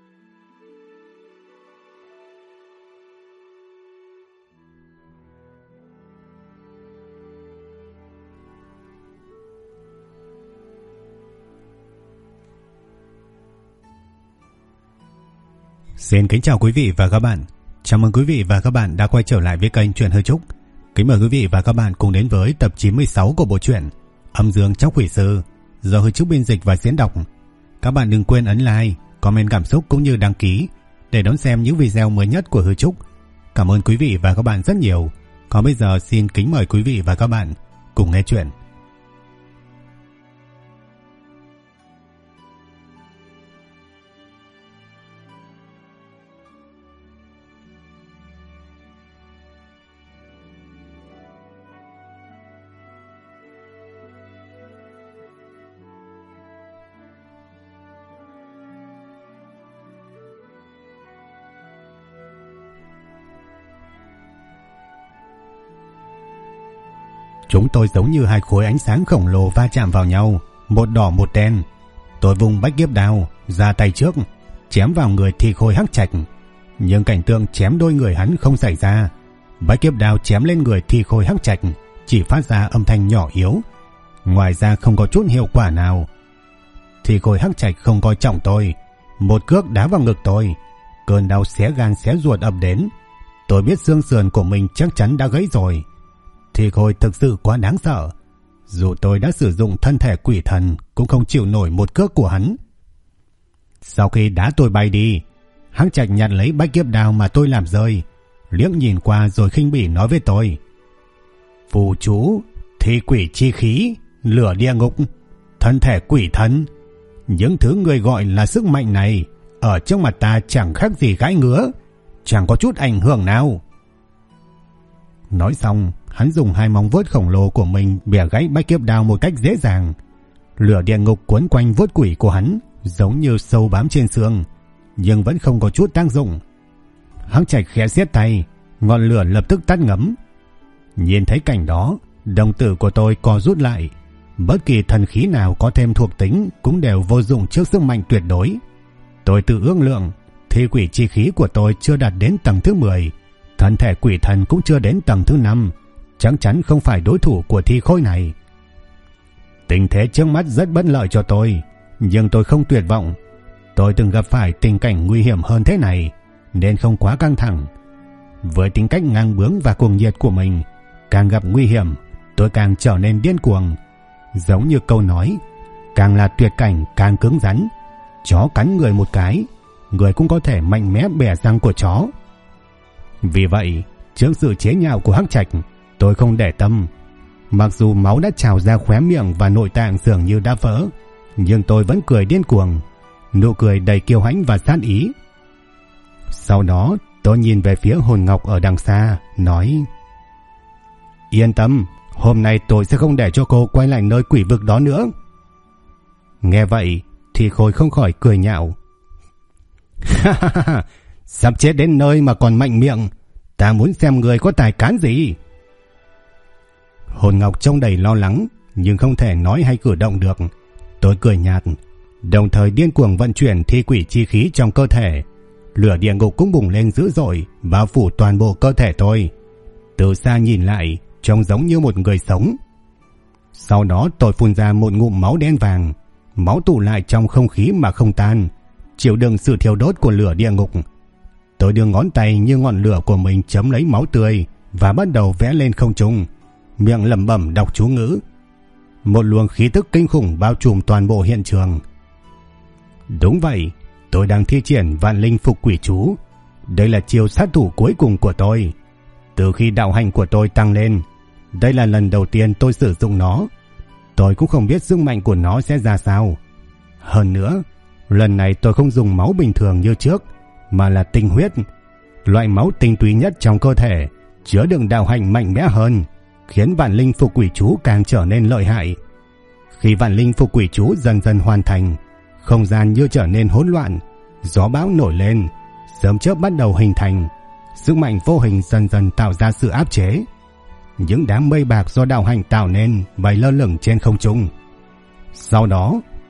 Xin kính chào quý vị và các bạn. Chào mừng quý vị và các bạn đã quay trở lại với kênh Truyện Hư Trúc. Kính mời quý vị và các bạn cùng đến với tập 96 của bộ truyện Âm Dương Tróc Quỷ Sư do Hư Trúc biên dịch và diễn đọc. Các bạn đừng quên ấn like, comment cảm xúc cũng như đăng ký để đón xem những video mới nhất của Hư Trúc. Cảm ơn quý vị và các bạn rất nhiều. Còn bây giờ xin kính mời quý vị và các bạn cùng nghe chuyện. Chúng tôi giống như hai khối ánh sáng khổng lồ va chạm vào nhau, một đỏ một đen. Tôi vùng bách kiếp đao ra tay trước, chém vào người Thi Khôi Hắc Trạch. Nhưng cảnh tượng chém đôi người hắn không xảy ra. Bách kiếp đao chém lên người Thi Khôi Hắc Trạch chỉ phát ra âm thanh nhỏ yếu, ngoài ra không có chút hiệu quả nào. Thi Khôi Hắc Trạch không coi trọng tôi, một cước đá vào ngực tôi. Cơn đau xé gan xé ruột ập đến. Tôi biết xương sườn của mình chắc chắn đã gãy rồi. Thi Khôi thực sự quá đáng sợ. Dù tôi đã sử dụng thân thể quỷ thần cũng không chịu nổi một cước của hắn. Sau khi đá tôi bay đi, Hắc Trạch nhặt lấy bách kiếp đao mà tôi làm rơi, liếc nhìn qua rồi khinh bỉ nói với tôi: phù chú, thi quỷ chi khí, lửa địa ngục, thân thể quỷ thần, những thứ người gọi là sức mạnh này ở trước mặt ta chẳng khác gì gãi ngứa, chẳng có chút ảnh hưởng nào. Nói xong, hắn dùng hai móng vuốt khổng lồ của mình bẻ gãy bách kiếp đao một cách dễ dàng. Lửa địa ngục quấn quanh vuốt quỷ của hắn giống như sâu bám trên xương, nhưng vẫn không có chút tác dụng. Hắc Trạch khẽ siết tay, ngọn lửa lập tức tắt ngấm. Nhìn thấy cảnh đó, đồng tử của tôi co rút lại. Bất kỳ thần khí nào có thêm thuộc tính cũng đều vô dụng trước sức mạnh tuyệt đối. Tôi tự ước lượng, thi quỷ chi khí của tôi chưa đạt đến tầng thứ 10, thân thể quỷ thần cũng chưa đến tầng thứ 5, chắc chắn không phải đối thủ của Thi Khôi này. Tình thế trước mắt rất bất lợi cho tôi, nhưng tôi không tuyệt vọng. Tôi từng gặp phải tình cảnh nguy hiểm hơn thế này, nên không quá căng thẳng. Với tính cách ngang bướng và cuồng nhiệt của mình, càng gặp nguy hiểm, tôi càng trở nên điên cuồng. Giống như câu nói, càng là tuyệt cảnh càng cứng rắn. Chó cắn người một cái, người cũng có thể mạnh mẽ bẻ răng của chó. Vì vậy, trước sự chế nhạo của Hắc Trạch, tôi không để tâm. Mặc dù máu đã trào ra khóe miệng và nội tạng dường như đã vỡ, nhưng tôi vẫn cười điên cuồng, nụ cười đầy kiêu hãnh và sát ý. Sau đó, tôi nhìn về phía hồn ngọc ở đằng xa, nói: yên tâm, hôm nay tôi sẽ không để cho cô quay lại nơi quỷ vực đó nữa. Nghe vậy, Thi Khôi không khỏi cười nhạo: sắp chết đến nơi mà còn mạnh miệng, ta muốn xem người có tài cán gì. Hồn ngọc trông đầy lo lắng, nhưng không thể nói hay cử động được. Tôi cười nhạt, đồng thời điên cuồng vận chuyển thi quỷ chi khí trong cơ thể. Lửa địa ngục cũng bùng lên dữ dội, bao phủ toàn bộ cơ thể tôi. Từ xa nhìn lại, trông giống như một người sống. Sau đó tôi phun ra một ngụm máu đen vàng, máu tụ lại trong không khí mà không tan, chịu đựng sự thiêu đốt của lửa địa ngục. Tôi đưa ngón tay như ngọn lửa của mình chấm lấy máu tươi và bắt đầu vẽ lên không trung, miệng lẩm bẩm đọc chú ngữ. Một luồng khí tức kinh khủng bao trùm toàn bộ hiện trường. Đúng vậy, tôi đang thi triển vạn linh phục quỷ chú. Đây là chiêu sát thủ cuối cùng của tôi. Từ khi đạo hạnh của tôi tăng lên, đây là lần đầu tiên tôi sử dụng nó. Tôi cũng không biết sức mạnh của nó sẽ ra sao. Hơn nữa, lần này tôi không dùng máu bình thường như trước, mà là tinh huyết, loại máu tinh túy nhất trong cơ thể, chứa đựng đạo hạnh mạnh mẽ hơn, khiến vạn linh phục quỷ chú càng trở nên lợi hại. Khi vạn linh phục quỷ chú dần dần hoàn thành, không gian như trở nên hỗn loạn, gió bão nổi lên, sớm chớp bắt đầu hình thành, sức mạnh vô hình dần dần tạo ra sự áp chế. Những đám mây bạc do đạo hạnh tạo nên bay lơ lửng trên không trung. Sau đó,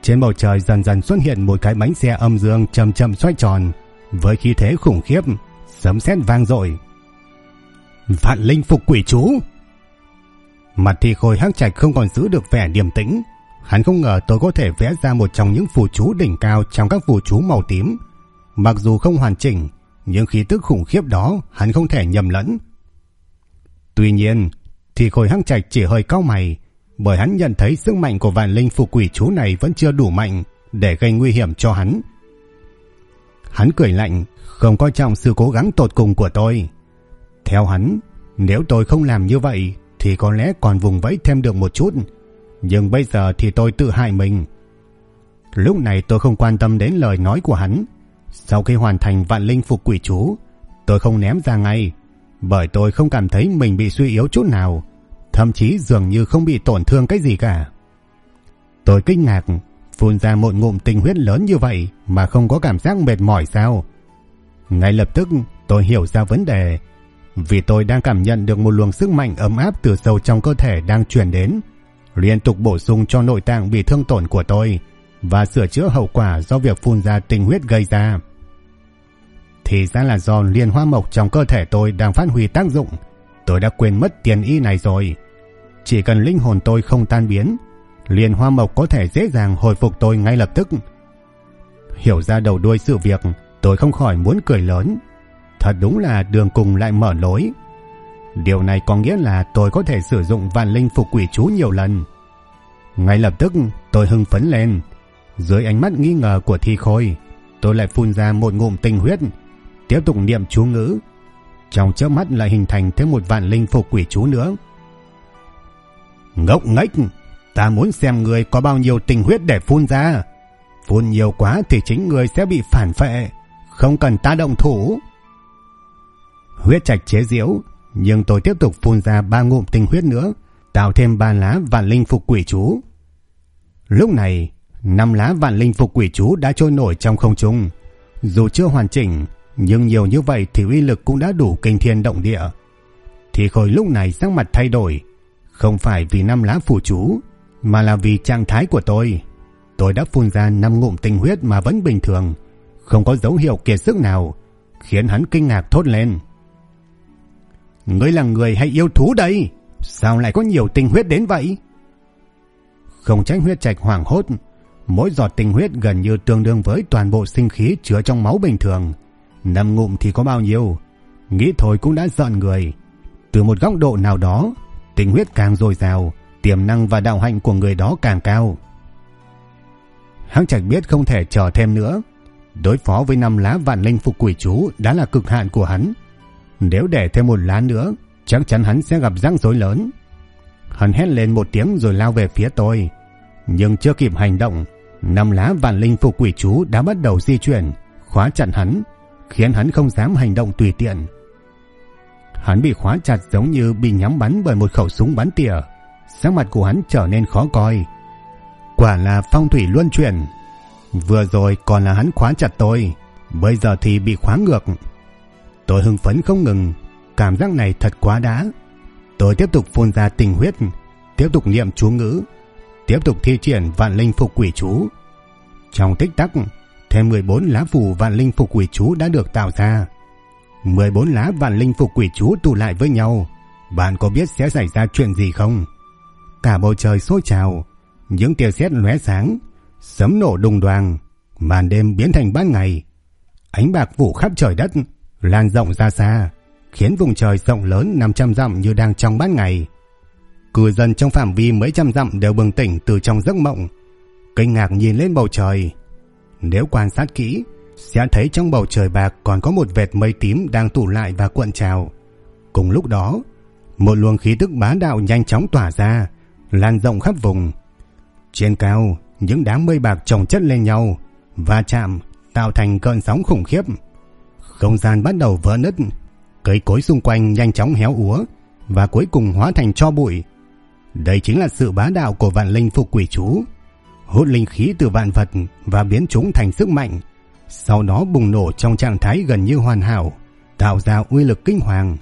Trên bầu trời dần dần xuất hiện một cái bánh xe âm dương chậm chậm xoay tròn với khí thế khủng khiếp, sấm sét vang dội. Vạn linh phục quỷ chú. Mặt Thi Khôi Hắc Trạch không còn giữ được vẻ điềm tĩnh. Hắn không ngờ tôi có thể vẽ ra một trong những phù chú đỉnh cao trong các phù chú màu tím. Mặc dù không hoàn chỉnh, nhưng khí tức khủng khiếp đó hắn không thể nhầm lẫn. Tuy nhiên, Thi Khôi Hắc Trạch chỉ hơi cau mày, bởi hắn nhận thấy sức mạnh của vạn linh phục quỷ chú này vẫn chưa đủ mạnh để gây nguy hiểm cho hắn. Hắn cười lạnh, không coi trọng sự cố gắng tột cùng của tôi. Theo hắn, nếu tôi không làm như vậy thì có lẽ còn vùng vẫy thêm được một chút, nhưng bây giờ thì tôi tự hại mình. Lúc này tôi không quan tâm đến lời nói của hắn. Sau khi hoàn thành vạn linh phục quỷ chú, tôi không ném ra ngay, bởi tôi không cảm thấy mình bị suy yếu chút nào, thậm chí dường như không bị tổn thương cái gì cả. Tôi kinh ngạc, phun ra một ngụm tinh huyết lớn như vậy mà không có cảm giác mệt mỏi sao? Ngay lập tức tôi hiểu ra vấn đề, vì tôi đang cảm nhận được một luồng sức mạnh ấm áp từ sâu trong cơ thể đang truyền đến, liên tục bổ sung cho nội tạng bị thương tổn của tôi và sửa chữa hậu quả do việc phun ra tinh huyết gây ra. Thì ra là do liên hoa mộc trong cơ thể tôi đang phát huy tác dụng. Tôi đã quên mất tiền y này rồi. Chỉ cần linh hồn tôi không tan biến, liên hoa mộc có thể dễ dàng hồi phục tôi ngay lập tức. Hiểu ra đầu đuôi sự việc, tôi không khỏi muốn cười lớn. Thật đúng là đường cùng lại mở lối. Điều này có nghĩa là tôi có thể sử dụng vạn linh phục quỷ chú nhiều lần. Ngay lập tức tôi hưng phấn lên. Dưới ánh mắt nghi ngờ của Thi Khôi, tôi lại phun ra một ngụm tinh huyết, tiếp tục niệm chú ngữ. Trong chớp mắt lại hình thành thêm một vạn linh phục quỷ chú nữa. Ngốc nghếch, ta muốn xem người có bao nhiêu tinh huyết để phun ra. Phun nhiều quá thì chính người sẽ bị phản phệ, không cần ta động thủ. Huyết Trạch chế giễu, nhưng tôi tiếp tục phun ra 3 ngụm tinh huyết nữa, tạo thêm 3 lá vạn linh phục quỷ chú. Lúc này 5 lá vạn linh phục quỷ chú đã trôi nổi trong không trung. Dù chưa hoàn chỉnh, nhưng nhiều như vậy thì uy lực cũng đã đủ kinh thiên động địa. Thì Khôi lúc này sắc mặt thay đổi, không phải vì 5 lá phù chú, mà là vì trạng thái của tôi. Tôi đã phun ra 5 ngụm tinh huyết mà vẫn bình thường, không có dấu hiệu kiệt sức nào, khiến hắn kinh ngạc thốt lên. Ngươi là người hay yêu thú đây? Sao lại có nhiều tinh huyết đến vậy? Không trách Huyết Trạch hoảng hốt. Mỗi giọt tinh huyết gần như tương đương với toàn bộ sinh khí chứa trong máu bình thường. 5 ngụm thì có bao nhiêu? Nghĩ thôi cũng đã giận người. Từ một góc độ nào đó, tinh huyết càng dồi dào, tiềm năng và đạo hạnh của người đó càng cao. Hắc Trạch biết không thể chờ thêm nữa. Đối phó với 5 lá vạn linh phục quỷ chú đã là cực hạn của hắn. Nếu để thêm một lá nữa, chắc chắn hắn sẽ gặp rắc rối lớn. Hắn hét lên một tiếng rồi lao về phía tôi. Nhưng chưa kịp hành động, 5 lá vạn linh phục quỷ chú đã bắt đầu di chuyển, khóa chặt hắn, khiến hắn không dám hành động tùy tiện. Hắn bị khóa chặt giống như bị nhắm bắn bởi một khẩu súng bắn tỉa. Sắc mặt của hắn trở nên khó coi. Quả là phong thủy luân chuyển. Vừa rồi còn là hắn khóa chặt tôi, bây giờ thì bị khóa ngược. Tôi hưng phấn không ngừng. Cảm giác này thật quá đã. Tôi tiếp tục phun ra tinh huyết, tiếp tục niệm chú ngữ, tiếp tục thi triển vạn linh phục quỷ chú. Trong tích tắc, thêm 14 lá phù vạn linh phục quỷ chú đã được tạo ra. 14 lá vạn linh phục quỷ chú tụ lại với nhau, bạn có biết sẽ xảy ra chuyện gì không? Cả bầu trời sôi trào, những tia sét lóe sáng, sấm nổ đùng đoàng, màn đêm biến thành ban ngày. Ánh bạc phủ khắp trời đất, lan rộng ra xa, khiến vùng trời rộng lớn 500 dặm như đang trong ban ngày. Cư dân trong phạm vi mấy trăm dặm đều bừng tỉnh từ trong giấc mộng, kinh ngạc nhìn lên bầu trời. Nếu quan sát kỹ, sẽ thấy trong bầu trời bạc còn có một vệt mây tím đang tụ lại và cuộn trào. Cùng lúc đó, một luồng khí tức bá đạo nhanh chóng tỏa ra, lan rộng khắp vùng. Trên cao, những đám mây bạc chồng chất lên nhau, va chạm, tạo thành cơn sóng khủng khiếp. Không gian bắt đầu vỡ nứt, cây cối xung quanh nhanh chóng héo úa và cuối cùng hóa thành tro bụi. Đây chính là sự bá đạo của vạn linh phục quỷ chú, hút linh khí từ vạn vật và biến chúng thành sức mạnh, sau đó bùng nổ trong trạng thái gần như hoàn hảo, tạo ra uy lực kinh hoàng.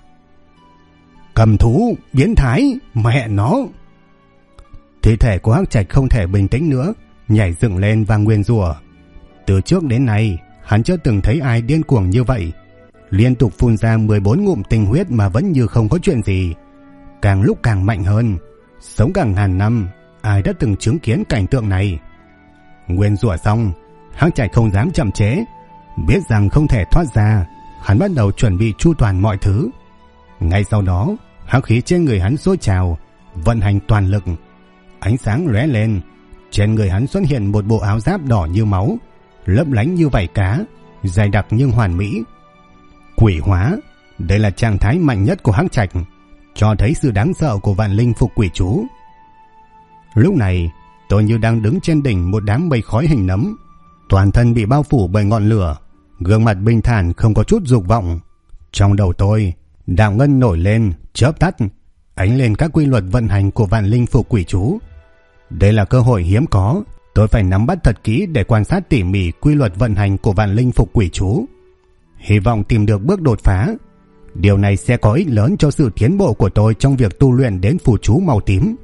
Cầm thú, biến thái, mẹ nó! Thi thể của Hắc Trạch không thể bình tĩnh nữa, nhảy dựng lên và nguyền rủa. Từ trước đến nay, hắn chưa từng thấy ai điên cuồng như vậy, liên tục phun ra 14 ngụm tinh huyết mà vẫn như không có chuyện gì, càng lúc càng mạnh hơn. Sống càng ngàn năm, ai đã từng chứng kiến cảnh tượng này. Nguyên rủa xong, Hắc Trạch không dám chậm trễ, biết rằng không thể thoát ra, hắn bắt đầu chuẩn bị chu toàn mọi thứ. Ngay sau đó, hắc khí trên người hắn sôi trào, vận hành toàn lực. Ánh sáng lóe lên, trên người hắn xuất hiện một bộ áo giáp đỏ như máu, lấp lánh như vảy cá, dày đặc nhưng hoàn mỹ. Quỷ hóa, đây là trạng thái mạnh nhất của Hắc Trạch, cho thấy sự đáng sợ của vạn linh phục quỷ chú. Lúc này, tôi như đang đứng trên đỉnh một đám mây khói hình nấm, toàn thân bị bao phủ bởi ngọn lửa, gương mặt bình thản không có chút dục vọng. Trong đầu tôi, đạo ngân nổi lên, chớp tắt, ánh lên các quy luật vận hành của vạn linh phục quỷ chú. Đây là cơ hội hiếm có, tôi phải nắm bắt thật kỹ để quan sát tỉ mỉ quy luật vận hành của vạn linh phục quỷ chú, hy vọng tìm được bước đột phá. Điều này sẽ có ích lớn cho sự tiến bộ của tôi trong việc tu luyện đến phù chú màu tím.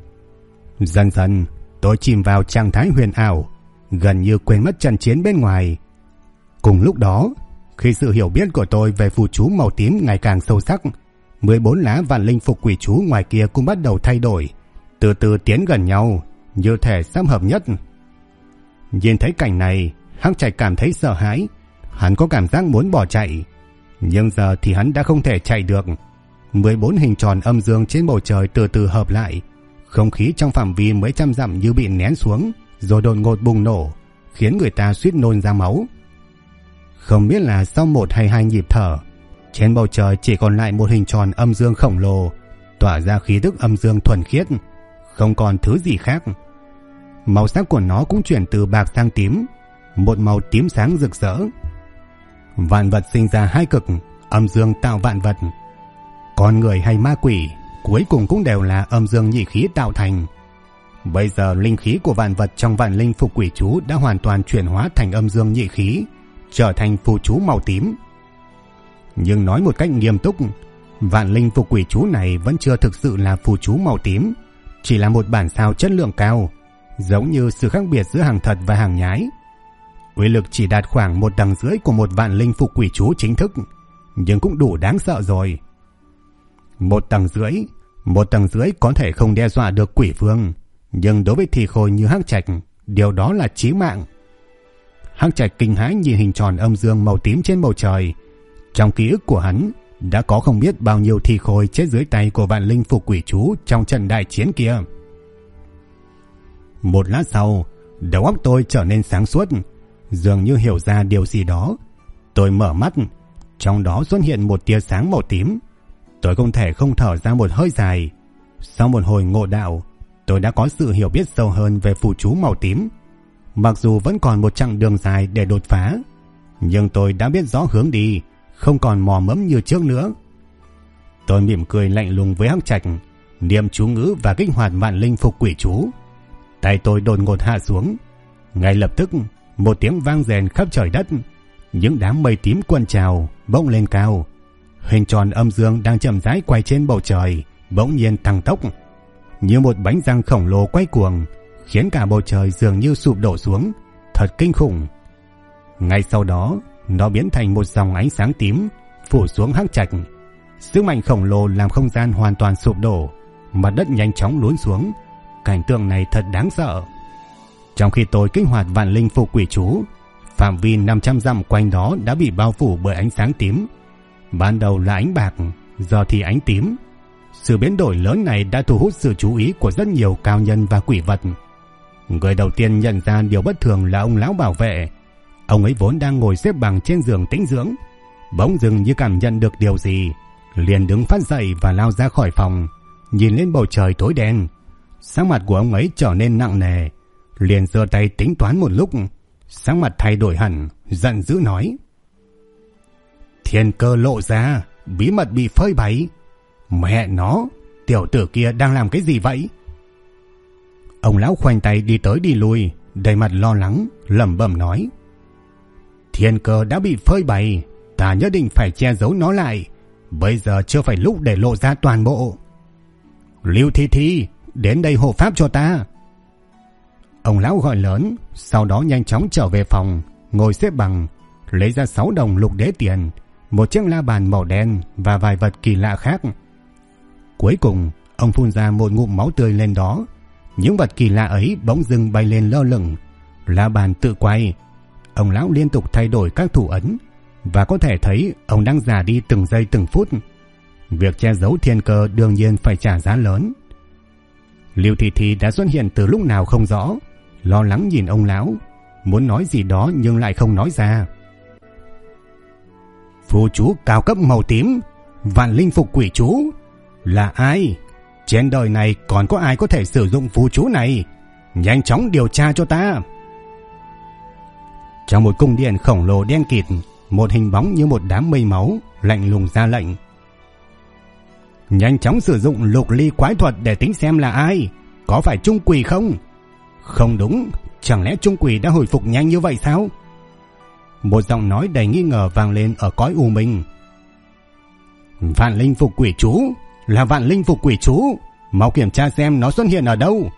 Dần dần, tôi chìm vào trạng thái huyền ảo, gần như quên mất trận chiến bên ngoài. Cùng lúc đó, khi sự hiểu biết của tôi về phù chú màu tím ngày càng sâu sắc, 14 lá vạn linh phục quỷ chú ngoài kia cũng bắt đầu thay đổi, từ từ tiến gần nhau, như thể sắp hợp nhất. Nhìn thấy cảnh này, Hắc Trạch cảm thấy sợ hãi, hắn có cảm giác muốn bỏ chạy, nhưng giờ thì hắn đã không thể chạy được. 14 hình tròn âm dương trên bầu trời từ từ hợp lại, không khí trong phạm vi mấy trăm dặm như bị nén xuống, rồi đột ngột bùng nổ, khiến người ta suýt nôn ra máu. Không biết là sau 1 hay 2 nhịp thở, trên bầu trời chỉ còn lại một hình tròn âm dương khổng lồ, tỏa ra khí tức âm dương thuần khiết, không còn thứ gì khác. Màu sắc của nó cũng chuyển từ bạc sang tím, một màu tím sáng rực rỡ. Vạn vật sinh ra hai cực, âm dương tạo vạn vật. Con người hay ma quỷ cuối cùng cũng đều là âm dương nhị khí tạo thành. Bây giờ linh khí của vạn vật trong vạn linh phục quỷ chú đã hoàn toàn chuyển hóa thành âm dương nhị khí, trở thành phù chú màu tím. Nhưng nói một cách nghiêm túc, vạn linh phục quỷ chú này vẫn chưa thực sự là phù chú màu tím, chỉ là một bản sao chất lượng cao, giống như sự khác biệt giữa hàng thật và hàng nhái. Uy lực chỉ đạt khoảng 1 tầng rưỡi của một vạn linh phục quỷ chú chính thức, nhưng cũng đủ đáng sợ rồi. 1 tầng rưỡi có thể không đe dọa được quỷ vương, nhưng đối với thì khôi như Hắc Trạch, điều đó là chí mạng. Hắc Trạch kinh hãi nhìn hình tròn âm dương màu tím trên bầu trời. Trong ký ức của hắn đã có không biết bao nhiêu thi khôi chết dưới tay của vạn linh phục quỷ chú trong trận đại chiến kia. Một lát sau, đầu óc tôi trở nên sáng suốt, dường như hiểu ra điều gì đó. Tôi mở mắt, trong đó xuất hiện một tia sáng màu tím. Tôi không thể không thở ra một hơi dài. Sau một hồi ngộ đạo, tôi đã có sự hiểu biết sâu hơn về phù chú màu tím. Mặc dù vẫn còn một chặng đường dài để đột phá, nhưng tôi đã biết rõ hướng đi, không còn mò mẫm như trước nữa. Tôi mỉm cười lạnh lùng với Hắc Trạch, niệm chú ngữ và kích hoạt vạn linh phục quỷ chú. Tay tôi đột ngột hạ xuống, ngay lập tức một tiếng vang rền khắp trời đất. Những đám mây tím cuộn trào bỗng lên cao. Hình tròn âm dương đang chậm rãi quay trên bầu trời bỗng nhiên tăng tốc, như một bánh răng khổng lồ quay cuồng, khiến cả bầu trời dường như sụp đổ xuống, thật kinh khủng. Ngay sau đó, nó biến thành một dòng ánh sáng tím phủ xuống Hắc Trạch. Sức mạnh khổng lồ làm không gian hoàn toàn sụp đổ, mặt đất nhanh chóng lún xuống. Cảnh tượng này thật đáng sợ. Trong khi tôi kích hoạt vạn linh phục quỷ chú, phạm vi 500 dặm quanh đó đã bị bao phủ bởi ánh sáng tím. Ban đầu là ánh bạc, giờ thì ánh tím. Sự biến đổi lớn này đã thu hút sự chú ý của rất nhiều cao nhân và quỷ vật. Người đầu tiên nhận ra điều bất thường là ông lão bảo vệ. Ông ấy vốn đang ngồi xếp bằng trên giường tĩnh dưỡng, bỗng dưng như cảm nhận được điều gì, liền đứng phát dậy và lao ra khỏi phòng, nhìn lên bầu trời tối đen. Sắc mặt của ông ấy trở nên nặng nề, liền giơ tay tính toán một lúc, sắc mặt thay đổi hẳn, giận dữ nói: Thiên cơ lộ ra, bí mật bị phơi bày. Mẹ nó, tiểu tử kia đang làm cái gì vậy? Ông lão khoanh tay đi tới đi lui, đầy mặt lo lắng, lẩm bẩm nói: Thiên cơ đã bị phơi bày, ta nhất định phải che giấu nó lại. Bây giờ chưa phải lúc để lộ ra toàn bộ. Lưu Thi Thi, đến đây hộ pháp cho ta. Ông lão gọi lớn, sau đó nhanh chóng trở về phòng, ngồi xếp bằng, lấy ra 6 đồng lục đế tiền, một chiếc la bàn màu đen và vài vật kỳ lạ khác. Cuối cùng, ông phun ra một ngụm máu tươi lên đó. Những vật kỳ lạ ấy bỗng dưng bay lên lơ lửng. La bàn tự quay. Ông lão liên tục thay đổi các thủ ấn, và có thể thấy ông đang già đi từng giây từng phút. Việc che giấu thiên cơ đương nhiên phải trả giá lớn. Lưu Thị Thi đã xuất hiện từ lúc nào không rõ, lo lắng nhìn ông lão, muốn nói gì đó nhưng lại không nói ra. Phù chú cao cấp màu tím, Vạn Linh Phục Quỷ Chú. Là ai? Trên đời này còn có ai có thể sử dụng phù chú này? Nhanh chóng điều tra cho ta. Trong một cung điện khổng lồ đen kịt, một hình bóng như một đám mây máu lạnh lùng ra lệnh. Nhanh chóng sử dụng lục ly quái thuật để tính xem là ai. Có phải Trung Quỷ không? Không đúng, chẳng lẽ Trung Quỷ đã hồi phục nhanh như vậy sao? Một giọng nói đầy nghi ngờ vang lên ở cõi u minh. Vạn Linh Phục Quỷ Chú, là Vạn Linh Phục Quỷ Chú, mau kiểm tra xem nó xuất hiện ở đâu.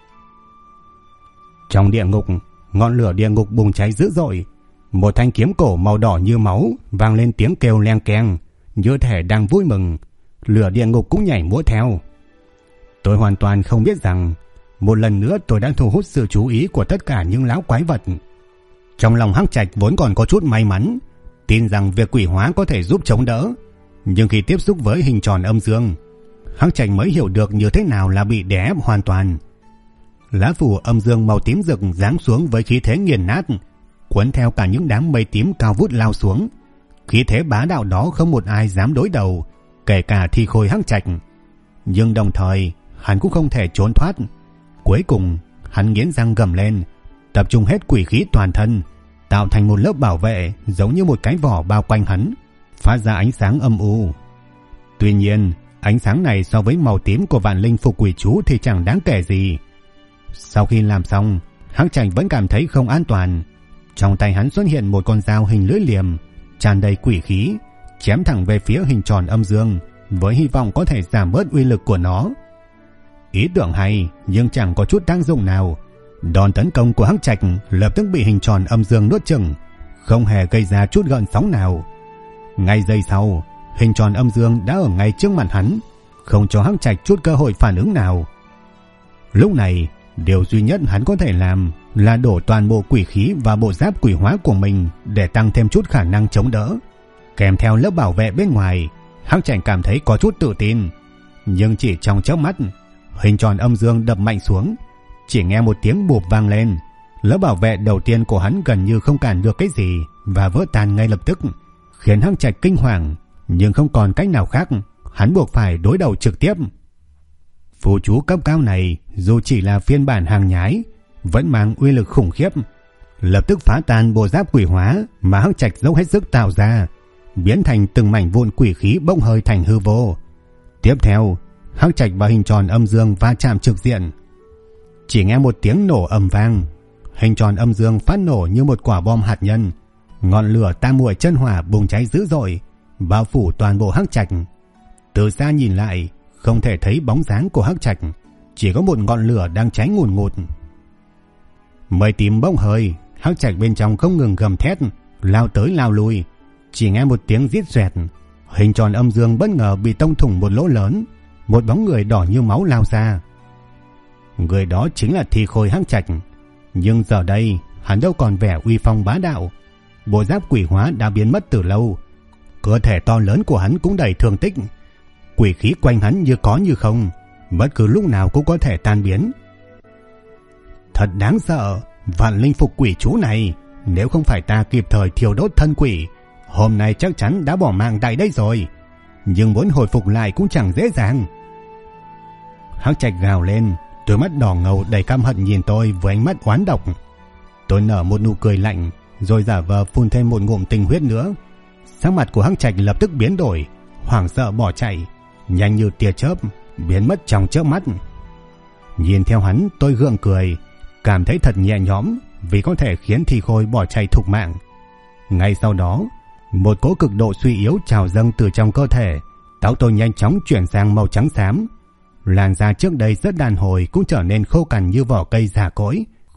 Trong địa ngục, ngọn lửa địa ngục bùng cháy dữ dội. Một thanh kiếm cổ màu đỏ như máu vang lên tiếng kêu leng keng, như thể đang vui mừng. Lửa địa ngục cũng nhảy múa theo. Tôi hoàn toàn không biết rằng một lần nữa tôi đã thu hút sự chú ý của tất cả những lão quái vật. Trong lòng Hắc Trạch vốn còn có chút may mắn, tin rằng việc quỷ hóa có thể giúp chống đỡ. Nhưng khi tiếp xúc với hình tròn âm dương, Hắc Trạch mới hiểu được như thế nào là bị đè ép hoàn toàn. Lá phủ âm dương màu tím rực giáng xuống với khí thế nghiền nát, cuốn theo cả những đám mây tím cao vút lao xuống. Khí thế bá đạo đó không một ai dám đối đầu, kể cả Thi Khôi Hắc Trạch. Nhưng đồng thời hắn cũng không thể trốn thoát. Cuối cùng hắn nghiến răng gầm lên, tập trung hết quỷ khí toàn thân, tạo thành một lớp bảo vệ giống như một cái vỏ bao quanh hắn, phát ra ánh sáng âm u. Tuy nhiên, ánh sáng này so với màu tím của Vạn Linh Phục Quỷ Chú thì chẳng đáng kể gì. Sau khi làm xong, Hắc Trạch vẫn cảm thấy không an toàn. Trong tay hắn xuất hiện một con dao hình lưỡi liềm, tràn đầy quỷ khí, chém thẳng về phía hình tròn âm dương, với hy vọng có thể giảm bớt uy lực của nó. Ý tưởng hay, nhưng chẳng có chút tác dụng nào. Đòn tấn công của Hắc Trạch lập tức bị hình tròn âm dương nuốt chửng, không hề gây ra chút gợn sóng nào. Ngay giây sau, hình tròn âm dương đã ở ngay trước mặt hắn, không cho Hắc Trạch chút cơ hội phản ứng nào. Lúc này, điều duy nhất hắn có thể làm là đổ toàn bộ quỷ khí và bộ giáp quỷ hóa của mình để tăng thêm chút khả năng chống đỡ. Kèm theo lớp bảo vệ bên ngoài, Hắc Trạch cảm thấy có chút tự tin. Nhưng chỉ trong chớp mắt, hình tròn âm dương đập mạnh xuống, chỉ nghe một tiếng bụp vang lên. Lớp bảo vệ đầu tiên của hắn gần như không cản được cái gì và vỡ tan ngay lập tức, khiến Hắc Trạch kinh hoàng. Nhưng không còn cách nào khác, hắn buộc phải đối đầu trực tiếp. Phù chú cấp cao này dù chỉ là phiên bản hàng nhái, vẫn mang uy lực khủng khiếp, lập tức phá tan bộ giáp quỷ hóa mà Hắc Trạch dốc hết sức tạo ra, biến thành từng mảnh vụn quỷ khí bốc hơi thành hư vô. Tiếp theo, Hắc Trạch và hình tròn âm dương va chạm trực diện. Chỉ nghe một tiếng nổ ầm vang, hình tròn âm dương phát nổ như một quả bom hạt nhân, ngọn lửa tam muội chân hỏa bùng cháy dữ dội, bao phủ toàn bộ Hắc Trạch. Từ xa nhìn lại, không thể thấy bóng dáng của Hắc Trạch, chỉ có một ngọn lửa đang cháy ngùn ngụt. Mây tím bốc hơi, Hắc Trạch bên trong không ngừng gầm thét, lao tới lao lui. Chỉ nghe một tiếng rít rẹt, hình tròn âm dương bất ngờ bị tông thủng một lỗ lớn, một bóng người đỏ như máu lao ra. Người đó chính là Thi Khôi Hắc Trạch, nhưng giờ đây hắn đâu còn vẻ uy phong bá đạo. Bộ giáp quỷ hóa đã biến mất từ lâu, cơ thể to lớn của hắn cũng đầy thương tích, quỷ khí quanh hắn như có như không, bất cứ lúc nào cũng có thể tan biến. Thật đáng sợ, Vạn Linh Phục Quỷ Chú này, nếu không phải ta kịp thời thiêu đốt thân quỷ, hôm nay chắc chắn đã bỏ mạng tại đây rồi. Nhưng muốn hồi phục lại cũng chẳng dễ dàng. Hắc Trạch gào lên, đôi mắt đỏ ngầu đầy căm hận nhìn tôi với ánh mắt oán độc. Tôi nở một nụ cười lạnh, rồi giả vờ phun thêm một ngụm tinh huyết nữa. Sắc mặt của Hắc Trạch lập tức biến đổi, hoảng sợ bỏ chạy, nhanh như tia chớp, biến mất trong chớp mắt. Nhìn theo hắn, tôi gượng cười, cảm thấy thật nhẹ nhõm vì có thể khiến Thi Khôi bỏ chạy thục mạng. Ngay sau đó, một cỗ cực độ suy yếu trào dâng từ trong cơ thể, tóc tôi nhanh chóng chuyển sang màu trắng xám. Làn da trước đây rất đàn hồi cũng trở nên khô cằn như vỏ cây già cỗi,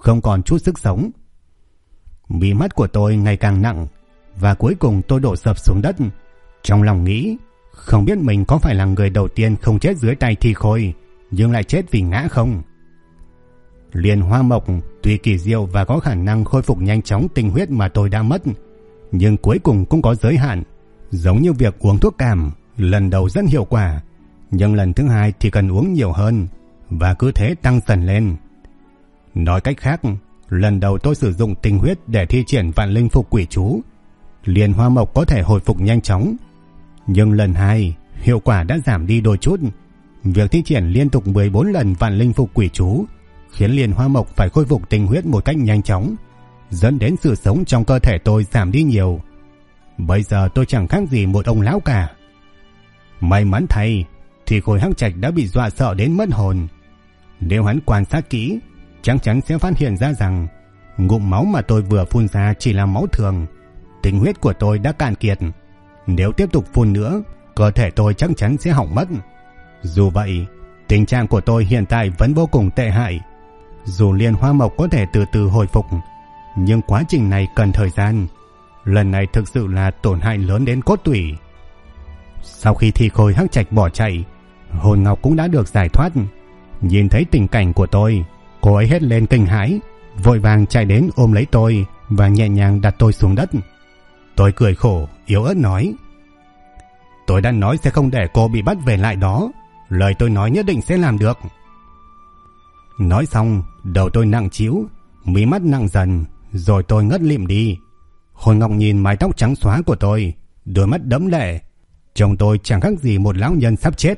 không còn chút sức sống. Mí mắt của tôi ngày càng nặng và cuối cùng tôi đổ sập xuống đất, trong lòng nghĩ không biết mình có phải là người đầu tiên không chết dưới tay thi khôi nhưng lại chết vì ngã không. Liên hoa mộc tuy kỳ diệu và có khả năng khôi phục nhanh chóng tinh huyết mà tôi đã mất, nhưng cuối cùng cũng có giới hạn. Giống như việc uống thuốc cảm, lần đầu rất hiệu quả, nhưng lần thứ hai thì cần uống nhiều hơn và cứ thế tăng dần lên. Nói cách khác, lần đầu tôi sử dụng tinh huyết để thi triển vạn linh phục quỷ chú, Liên hoa mộc có thể hồi phục nhanh chóng, nhưng lần hai hiệu quả đã giảm đi đôi chút. Việc thi triển liên tục 14 lần vạn linh phục quỷ chú khiến Liên hoa mộc phải khôi phục tinh huyết một cách nhanh chóng, dẫn đến sự sống trong cơ thể tôi giảm đi nhiều. Bây giờ tôi chẳng khác gì một ông lão cả. May mắn thay thì khối hắc trạch đã bị dọa sợ đến mất hồn. Nếu hắn quan sát kỹ, chắc chắn sẽ phát hiện ra rằng ngụm máu mà tôi vừa phun ra chỉ là máu thường. Tinh huyết của tôi đã cạn kiệt. Nếu tiếp tục phun nữa, cơ thể tôi chắc chắn sẽ hỏng mất. Dù vậy, tình trạng của tôi hiện tại vẫn vô cùng tệ hại. Dù Liên hoa mộc có thể từ từ hồi phục, nhưng quá trình này cần thời gian. Lần này thực sự là tổn hại lớn đến cốt tủy. Sau khi thi khôi hắc trạch bỏ chạy, hồn ngọc cũng đã được giải thoát. Nhìn thấy tình cảnh của tôi, cô ấy hét lên kinh hãi, vội vàng chạy đến ôm lấy tôi và nhẹ nhàng đặt tôi xuống đất. Tôi cười khổ, yếu ớt nói: tôi đã nói sẽ không để cô bị bắt về lại đó. Lời tôi nói nhất định sẽ làm được. Nói xong, đầu tôi nặng trĩu, mí mắt nặng dần, rồi tôi ngất lịm đi. Hồn ngọc nhìn mái tóc trắng xóa của tôi, đôi mắt đẫm lệ, trông tôi chẳng khác gì một lão nhân sắp chết.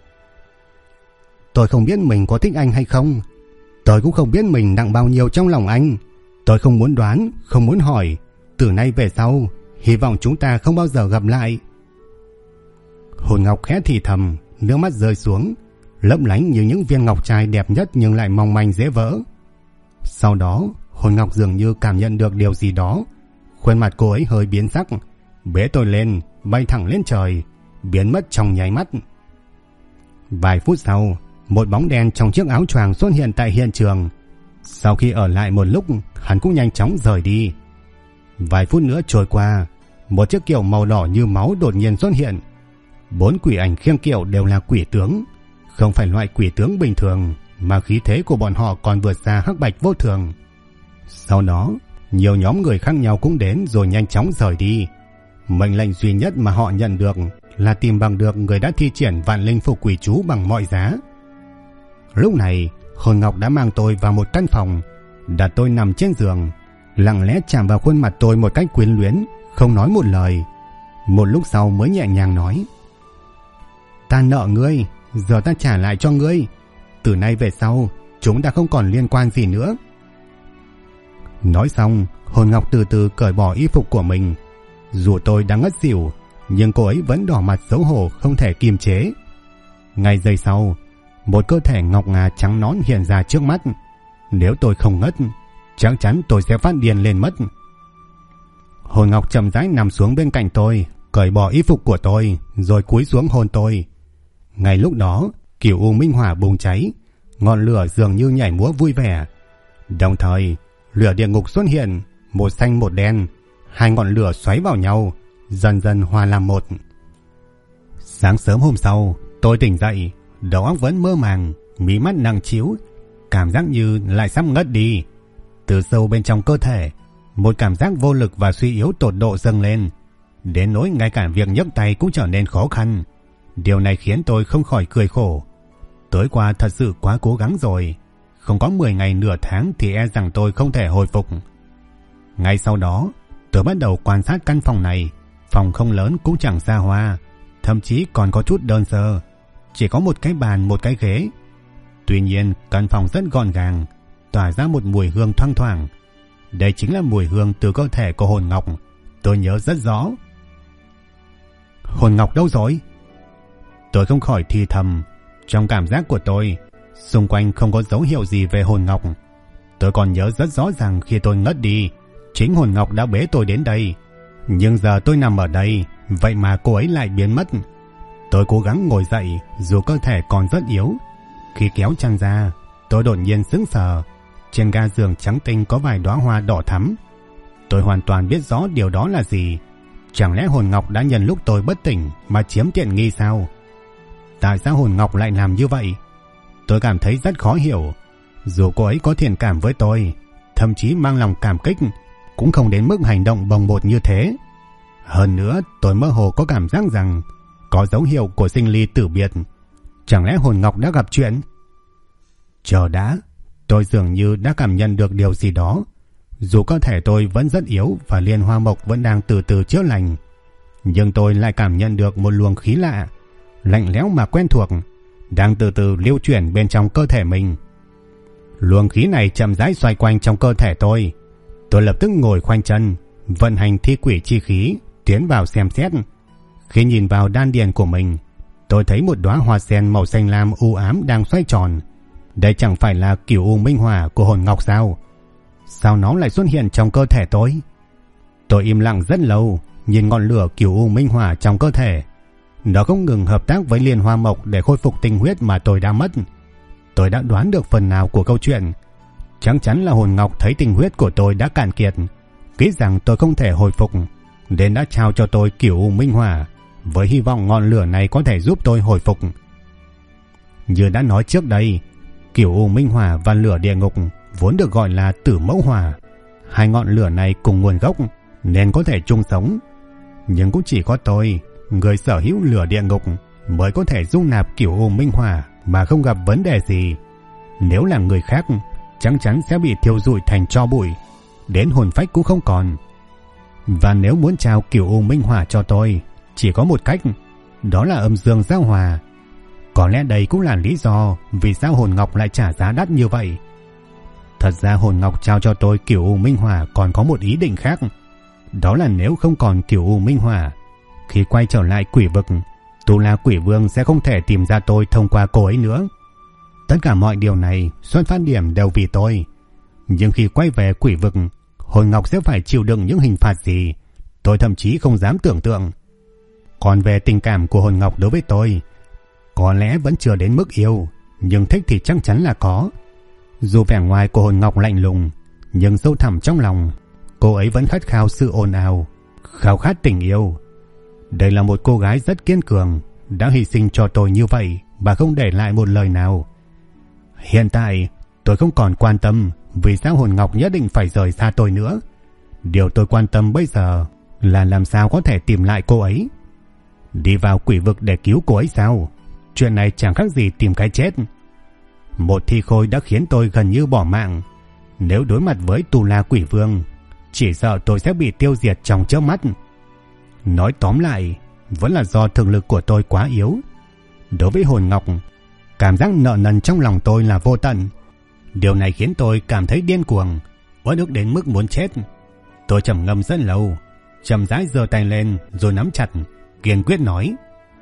Tôi không biết mình có thích anh hay không. Tôi cũng không biết mình nặng bao nhiêu trong lòng anh. Tôi không muốn đoán, không muốn hỏi. Từ nay về sau, hy vọng chúng ta không bao giờ gặp lại. Hồn ngọc khẽ thì thầm, nước mắt rơi xuống, lấp lánh như những viên ngọc trai đẹp nhất nhưng lại mong manh dễ vỡ. Sau đó, hồn ngọc dường như cảm nhận được điều gì đó. Khuôn mặt cô ấy hơi biến sắc, bế tôi lên, bay thẳng lên trời, biến mất trong nháy mắt. Vài phút sau, một bóng đen trong chiếc áo choàng xuất hiện tại hiện trường. Sau khi ở lại một lúc, hắn cũng nhanh chóng rời đi. Vài phút nữa trôi qua, một chiếc kiệu màu đỏ như máu đột nhiên xuất hiện. 4 quỷ ảnh khiêng kiệu đều là quỷ tướng, không phải loại quỷ tướng bình thường, mà khí thế của bọn họ còn vượt xa hắc bạch vô thường. Sau đó, nhiều nhóm người khác nhau cũng đến rồi nhanh chóng rời đi. Mệnh lệnh duy nhất mà họ nhận được là tìm bằng được người đã thi triển vạn linh phục quỷ chú bằng mọi giá. Lúc này, hồn ngọc đã mang tôi vào một căn phòng, đặt tôi nằm trên giường, lặng lẽ chạm vào khuôn mặt tôi một cách quyến luyến, không nói một lời. Một lúc sau mới nhẹ nhàng nói: ta nợ ngươi, giờ ta trả lại cho ngươi. Từ nay về sau, chúng ta không còn liên quan gì nữa. Nói xong, hồn ngọc từ từ cởi bỏ y phục của mình. Dù tôi đã ngất xỉu, nhưng cô ấy vẫn đỏ mặt xấu hổ không thể kiềm chế. Ngay giây sau, một cơ thể ngọc ngà trắng nõn hiện ra trước mắt. Nếu tôi không ngất, chắc chắn tôi sẽ phát điên lên mất. Hồn ngọc chậm rãi nằm xuống bên cạnh tôi, cởi bỏ y phục của tôi, rồi cúi xuống hôn tôi. Ngay lúc đó, Cửu U Minh Hỏa bùng cháy, ngọn lửa dường như nhảy múa vui vẻ. Đồng thời, lửa địa ngục xuất hiện, một xanh một đen, hai ngọn lửa xoáy vào nhau, dần dần hòa làm một. Sáng sớm hôm sau, tôi tỉnh dậy, đầu óc vẫn mơ màng, mí mắt nặng trĩu, cảm giác như lại sắp ngất đi. Từ sâu bên trong cơ thể, một cảm giác vô lực và suy yếu tột độ dâng lên, đến nỗi ngay cả việc nhấc tay cũng trở nên khó khăn. Điều này khiến tôi không khỏi cười khổ. Tối qua thật sự quá cố gắng rồi, không có 10 ngày nửa tháng thì e rằng tôi không thể hồi phục. Ngay sau đó, tôi bắt đầu quan sát căn phòng này. Phòng không lớn cũng chẳng xa hoa, thậm chí còn có chút đơn sơ, chỉ có một cái bàn, một cái ghế. Tuy nhiên, căn phòng rất gọn gàng, tỏa ra một mùi hương thoang thoảng. Đây chính là mùi hương từ cơ thể của hồn ngọc, tôi nhớ rất rõ. Hồn ngọc đâu rồi? Tôi không khỏi thì thầm. Trong cảm giác của tôi, xung quanh không có dấu hiệu gì về hồn ngọc. Tôi còn nhớ rất rõ ràng khi tôi ngất đi, chính hồn ngọc đã bế tôi đến đây. Nhưng giờ tôi nằm ở đây, vậy mà cô ấy lại biến mất. Tôi cố gắng ngồi dậy dù cơ thể còn rất yếu. Khi kéo chăn ra, tôi đột nhiên sững sờ. Trên ga giường trắng tinh có vài đóa hoa đỏ thắm. Tôi hoàn toàn biết rõ điều đó là gì. Chẳng lẽ hồn ngọc đã nhân lúc tôi bất tỉnh mà chiếm tiện nghi sao? Tại sao hồn ngọc lại làm như vậy? Tôi cảm thấy rất khó hiểu. Dù cô ấy có thiện cảm với tôi, thậm chí mang lòng cảm kích, cũng không đến mức hành động bồng bột như thế. Hơn nữa, tôi mơ hồ có cảm giác rằng có dấu hiệu của sinh ly tử biệt. Chẳng lẽ hồn ngọc đã gặp chuyện? Chờ đã, tôi dường như đã cảm nhận được điều gì đó. Dù cơ thể tôi vẫn rất yếu và liên hoa mộc vẫn đang từ từ chữa lành, nhưng tôi lại cảm nhận được một luồng khí lạ, lạnh lẽo mà quen thuộc, đang từ từ lưu chuyển bên trong cơ thể mình. Luồng khí này chậm rãi xoay quanh trong cơ thể tôi. Tôi lập tức ngồi khoanh chân, vận hành thi quỷ chi khí, tiến vào xem xét. Khi nhìn vào đan điền của mình, tôi thấy một đóa hoa sen màu xanh lam u ám đang xoay tròn. Đây chẳng phải là Cửu U Minh Hỏa của hồn ngọc sao? Sao nó lại xuất hiện trong cơ thể tôi? Tôi im lặng rất lâu, nhìn ngọn lửa Cửu U Minh Hỏa trong cơ thể. Nó không ngừng hợp tác với liên hoa mộc để khôi phục tinh huyết mà tôi đã mất. Tôi đã đoán được phần nào của câu chuyện. Chắc chắn là hồn ngọc thấy tinh huyết của tôi đã cạn kiệt, nghĩ rằng tôi không thể hồi phục, nên đã trao cho tôi Cửu U Minh Hỏa, với hy vọng ngọn lửa này có thể giúp tôi hồi phục. Như đã nói trước đây, Cửu U Minh Hỏa và lửa địa ngục vốn được gọi là Tử Mẫu Hỏa. Hai ngọn lửa này cùng nguồn gốc nên có thể chung sống. Nhưng cũng chỉ có tôi, người sở hữu lửa địa ngục, mới có thể dung nạp Cửu U Minh Hỏa mà không gặp vấn đề gì. Nếu là người khác, chắc chắn sẽ bị thiêu rụi thành tro bụi, đến hồn phách cũng không còn. Và nếu muốn trao Cửu U Minh Hỏa cho tôi, chỉ có một cách, đó là âm dương giao hòa. Có lẽ đây cũng là lý do vì sao hồn ngọc lại trả giá đắt như vậy. Thật ra hồn ngọc trao cho tôi Cửu U Minh Hỏa còn có một ý định khác. Đó là nếu không còn Cửu U Minh Hỏa, khi quay trở lại quỷ vực, Tu La Quỷ Vương sẽ không thể tìm ra tôi thông qua cô ấy nữa. Tất cả mọi điều này xuất phát điểm đều vì tôi. Nhưng khi quay về quỷ vực, hồn ngọc sẽ phải chịu đựng những hình phạt gì, tôi thậm chí không dám tưởng tượng. Còn về tình cảm của hồn ngọc đối với tôi, có lẽ vẫn chưa đến mức yêu, nhưng thích thì chắc chắn là có. Dù vẻ ngoài của hồn ngọc lạnh lùng, nhưng sâu thẳm trong lòng, cô ấy vẫn khát khao sự ồn ào, khao khát tình yêu. Đây là một cô gái rất kiên cường, đã hy sinh cho tôi như vậy và không để lại một lời nào. Hiện tại, tôi không còn quan tâm vì sao hồn ngọc nhất định phải rời xa tôi nữa. Điều tôi quan tâm bây giờ là làm sao có thể tìm lại cô ấy. Đi vào quỷ vực để cứu cô ấy sao? Chuyện này chẳng khác gì tìm cái chết. Một thi khôi đã khiến tôi gần như bỏ mạng. Nếu đối mặt với Tu La Quỷ Vương, chỉ sợ tôi sẽ bị tiêu diệt trong chớp mắt. Nói tóm lại, vẫn là do thực lực của tôi quá yếu. Đối với hồn ngọc, cảm giác nợ nần trong lòng tôi là vô tận. Điều này khiến tôi cảm thấy điên cuồng, uất ức đến mức muốn chết. Tôi trầm ngâm rất lâu, chậm rãi giơ tay lên rồi nắm chặt, kiên quyết nói: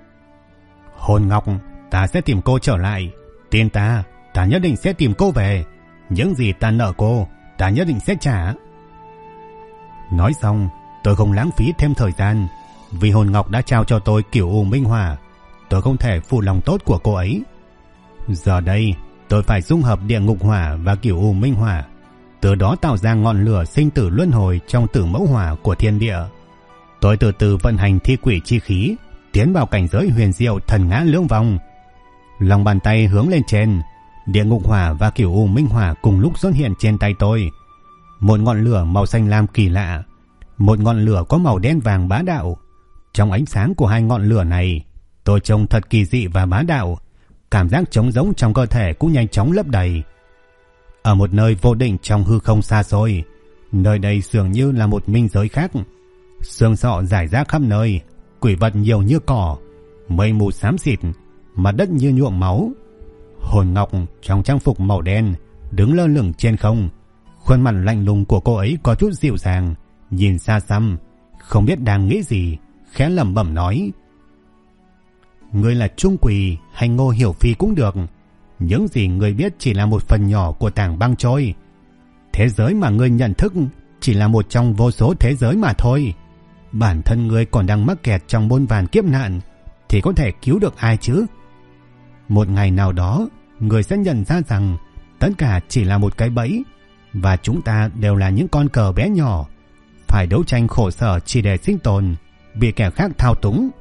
Hồn ngọc, ta sẽ tìm cô trở lại. Tin ta, ta nhất định sẽ tìm cô về. Những gì ta nợ cô, ta nhất định sẽ trả. Nói xong, tôi không lãng phí thêm thời gian. Vì hồn ngọc đã trao cho tôi Cửu U Minh Hỏa, tôi không thể phụ lòng tốt của cô ấy. Giờ đây, tôi phải dung hợp địa ngục hỏa và Cửu U Minh Hỏa, từ đó tạo ra ngọn lửa sinh tử luân hồi trong Tử Mẫu Hỏa của thiên địa. Tôi từ từ vận hành thi quỷ chi khí, tiến vào cảnh giới huyền diệu thần ngã lưỡng vong. Lòng bàn tay hướng lên trên, địa ngục hỏa và Cửu U Minh Hỏa cùng lúc xuất hiện trên tay tôi. Một ngọn lửa màu xanh lam kỳ lạ, một ngọn lửa có màu đen vàng bá đạo. Trong ánh sáng của hai ngọn lửa này, tôi trông thật kỳ dị và bá đạo. Cảm giác trống rỗng trong cơ thể cũng nhanh chóng lấp đầy. Ở một nơi vô định trong hư không xa xôi, nơi đây dường như là một minh giới khác. Xương sọ rải rác khắp nơi, quỷ vật nhiều như cỏ, mây mù xám xịt, mặt đất như nhuộm máu. Hồn ngọc trong trang phục màu đen đứng lơ lửng trên không. Khuôn mặt lạnh lùng của cô ấy có chút dịu dàng, nhìn xa xăm, không biết đang nghĩ gì, khẽ lẩm bẩm nói: Ngươi là Trung Quỳ hay Ngô Hiểu Phi cũng được. Những gì ngươi biết chỉ là một phần nhỏ của tảng băng trôi. Thế giới mà ngươi nhận thức chỉ là một trong vô số thế giới mà thôi. Bản thân ngươi còn đang mắc kẹt trong muôn vàn kiếp nạn, thì có thể cứu được ai chứ? Một ngày nào đó, ngươi sẽ nhận ra rằng tất cả chỉ là một cái bẫy, và chúng ta đều là những con cờ bé nhỏ, phải đấu tranh khổ sở chỉ để sinh tồn, bị kẻ khác thao túng.